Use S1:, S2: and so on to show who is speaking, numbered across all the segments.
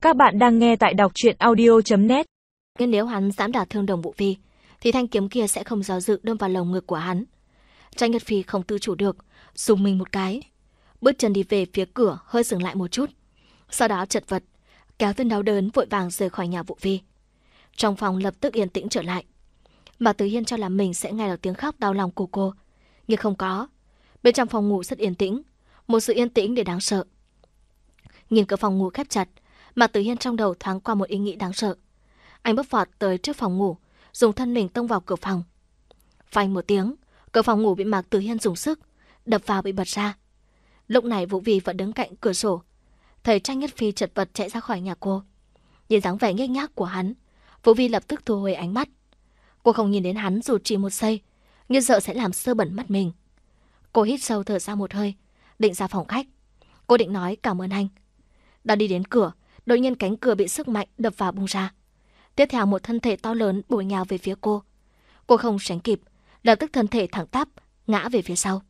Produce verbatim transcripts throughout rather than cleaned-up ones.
S1: Các bạn đang nghe tại đọc truyện audio chấm net.
S2: Nhưng nếu hắn dám đả thương Đồng Vũ Phi, thì thanh kiếm kia sẽ không do dự đâm vào lồng ngực của hắn. Trang Nhất Phi không tự chủ được, dùng mình một cái, bước chân đi về phía cửa, hơi dừng lại một chút, sau đó chật vật kéo thân đau đớn vội vàng rời khỏi nhà Vũ Phi. Trong phòng lập tức yên tĩnh trở lại. Mạc Tử Hiên cho là mình sẽ nghe được tiếng khóc đau lòng của cô, nhưng không có. Bên trong phòng ngủ rất yên tĩnh, một sự yên tĩnh để đáng sợ. Nhìn cửa phòng ngủ khép chặt, Mạc Tử Hiên trong đầu thoáng qua một ý nghĩ đáng sợ. Anh bước vọt tới trước phòng ngủ, dùng thân mình tông vào cửa phòng. Phanh một tiếng, cửa phòng ngủ bị Mạc Tử Hiên dùng sức đập vào bị bật ra. Lúc này Vũ Vi vẫn đứng cạnh cửa sổ, thấy Trang Nhất Phi chật vật chạy ra khỏi nhà cô. Nhìn dáng vẻ nhếch nhác của hắn, Vũ Vi lập tức thu hồi ánh mắt. Cô không nhìn đến hắn dù chỉ một giây, như sợ sẽ làm sơ bẩn mắt mình. Cô hít sâu thở ra một hơi, định ra phòng khách. Cô định nói cảm ơn anh. Đang đi đến cửa, đột nhiên cánh cửa bị sức mạnh đập vào bung ra. Tiếp theo một thân thể to lớn bổ nhào về phía cô. Cô không tránh kịp, lập tức thân thể thẳng tắp ngã về phía sau.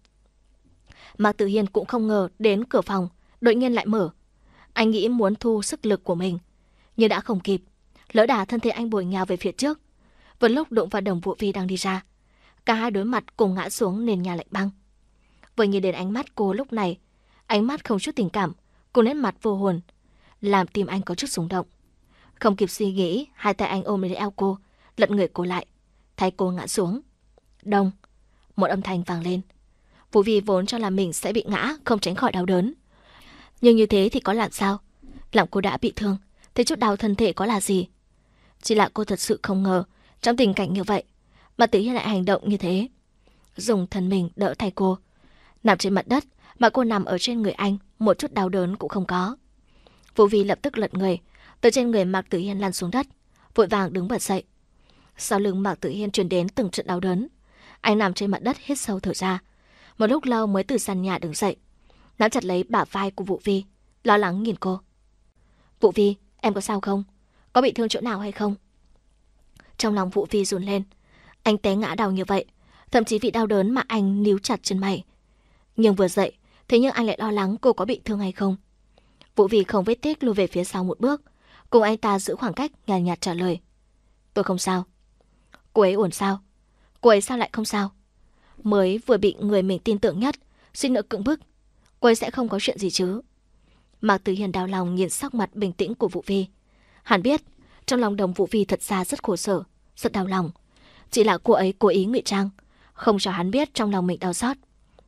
S2: Mạc Tử Hiên cũng không ngờ đến cửa phòng đột nhiên lại mở. Anh nghĩ muốn thu sức lực của mình, nhưng đã không kịp. Lỡ đà thân thể anh bổ nhào về phía trước. Vừa lúc đụng vào Đồng Vũ Vi đang đi ra, cả hai đối mặt cùng ngã xuống nền nhà lạnh băng. Vừa nhìn đến ánh mắt cô lúc này, ánh mắt không chút tình cảm, cùng nét mặt vô hồn, làm tim anh có chút rung động. Không kịp suy nghĩ, hai tay anh ôm lấy eo cô, lật người cô lại, thay cô ngã xuống. Đông, một âm thanh vang lên. Vũ Vi vốn cho là mình sẽ bị ngã, không tránh khỏi đau đớn. Nhưng như thế thì có làm sao? Lòng cô đã bị thương, thế chút đau thân thể có là gì? Chỉ là cô thật sự không ngờ, trong tình cảnh như vậy, mà Tử Hiên lại hành động như thế. Dùng thân mình đỡ thay cô. Nằm trên mặt đất, mà cô nằm ở trên người anh, một chút đau đớn cũng không có. Vũ Vi lập tức lật người, từ trên người Mạc Tử Hiên lăn xuống đất, vội vàng đứng bật dậy. Sau lưng Mạc Tử Hiên truyền đến từng trận đau đớn. Anh nằm trên mặt đất hít sâu thở ra. Một lúc lâu mới từ sàn nhà đứng dậy, nắm chặt lấy bả vai của Vũ Vi, lo lắng nhìn cô. Vũ Vi, em có sao không? Có bị thương chỗ nào hay không? Trong lòng Vũ Vi run lên. Anh té ngã đau như vậy, thậm chí vì đau đớn mà anh níu chặt chân mày. Nhưng vừa dậy, thế nhưng anh lại lo lắng cô có bị thương hay không. Vũ Vi không vết tiếc lùi về phía sau một bước, cùng anh ta giữ khoảng cách, nhàn nhạt trả lời. Tôi không sao. Cô ấy ổn sao? Cô ấy sao lại không sao? Mới vừa bị người mình tin tưởng nhất suýt nữa cưỡng bức, cô ấy sẽ không có chuyện gì chứ? Mạc Tử Hiên đau lòng nhìn sắc mặt bình tĩnh của Vũ Vi. Hắn biết trong lòng Đồng Vũ Vi thật ra rất khổ sở, rất đau lòng. Chỉ là cô ấy cố ý ngụy trang, không cho hắn biết trong lòng mình đau xót.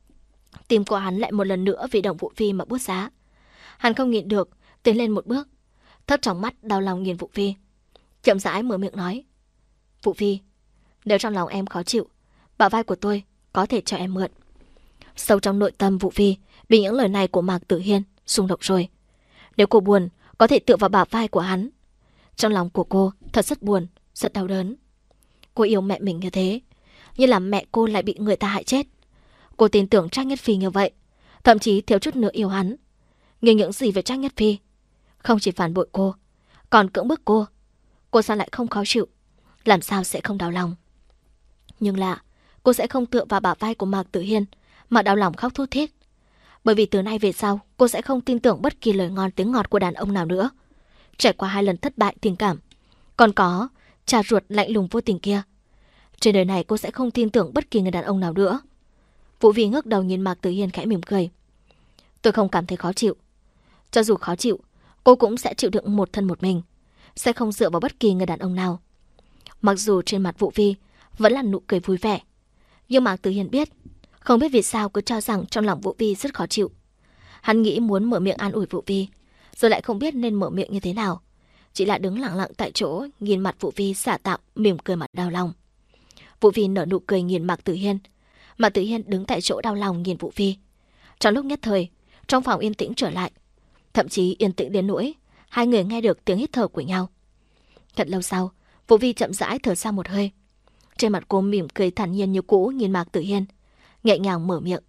S2: Tim của hắn lại một lần nữa vì Đồng Vũ Vi mà buốt giá. Hắn không nhịn được, tiến lên một bước, thấp trong mắt đau lòng nhìn Vũ Vi, chậm rãi mở miệng nói. Vũ Vi, nếu trong lòng em khó chịu, bả vai của tôi có thể cho em mượn. Sâu trong nội tâm Vũ Vi bị những lời này của Mạc Tử Hiên xung động rồi. Nếu cô buồn, có thể tựa vào bả vai của hắn. Trong lòng của cô thật rất buồn, rất đau đớn. Cô yêu mẹ mình như thế, như là mẹ cô lại bị người ta hại chết. Cô tin tưởng Trang Nhất Phi như vậy, thậm chí thiếu chút nữa yêu hắn. Nhưng những gì về Trang Nhất Phi, không chỉ phản bội cô, còn cưỡng bức cô. Cô sao lại không khó chịu, làm sao sẽ không đau lòng? Nhưng là cô sẽ không tựa vào bả vai của Mạc Tử Hiên mà đau lòng khóc thút thít. Bởi vì từ nay về sau, cô sẽ không tin tưởng bất kỳ lời ngon tiếng ngọt của đàn ông nào nữa. Trải qua hai lần thất bại tình cảm, còn có cha ruột lạnh lùng vô tình kia, trên đời này cô sẽ không tin tưởng bất kỳ người đàn ông nào nữa. Vũ Vi ngước đầu nhìn Mạc Tử Hiên khẽ mỉm cười. Tôi không cảm thấy khó chịu. Cho dù khó chịu, cô cũng sẽ chịu đựng một thân một mình, sẽ không dựa vào bất kỳ người đàn ông nào. Mặc dù trên mặt Vũ Vi vẫn là nụ cười vui vẻ, nhưng Mạc Tử Hiên biết, không biết vì sao cứ cho rằng trong lòng Vũ Vi rất khó chịu. Hắn nghĩ muốn mở miệng an ủi Vũ Vi, rồi lại không biết nên mở miệng như thế nào, chỉ là đứng lặng lặng tại chỗ nhìn mặt Vũ Vi xả tạo mỉm cười mặt đau lòng. Vũ Vi nở nụ cười nhìn Mạc Tử Hiên, Mạc Tử Hiên đứng tại chỗ đau lòng nhìn Vũ Vi. Trong lúc nhất thời, trong phòng yên tĩnh trở lại, thậm chí yên tĩnh đến nỗi hai người nghe được tiếng hít thở của nhau. Thật lâu sau, Vũ Vi chậm rãi thở ra một hơi. Trên mặt cô mỉm cười thản nhiên như cũ nhìn Mạc Tử Hiên, nhẹ nhàng mở miệng.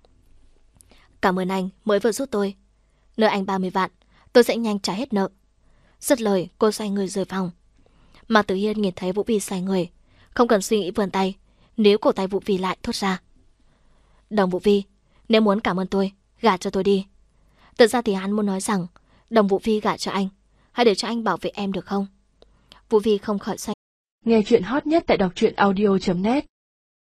S2: Cảm ơn anh mới vừa giúp tôi. Nợ anh ba mươi vạn, tôi sẽ nhanh trả hết nợ. Dứt lời, cô xoay người rời phòng. Mạc Tử Hiên nhìn thấy Vũ Vi xoay người, không cần suy nghĩ vươn tay, níu cổ tay Vũ Vi lại thốt ra. Đồng Vũ Vi, nếu muốn cảm ơn tôi, gả cho tôi đi. Thật ra thì hắn muốn nói rằng Đồng Vũ Vi gả cho anh hãy để cho anh bảo vệ em được không? Vũ Vi không khỏi xoay.
S1: Nghe chuyện hot nhất tại đọc truyện audio chấm net.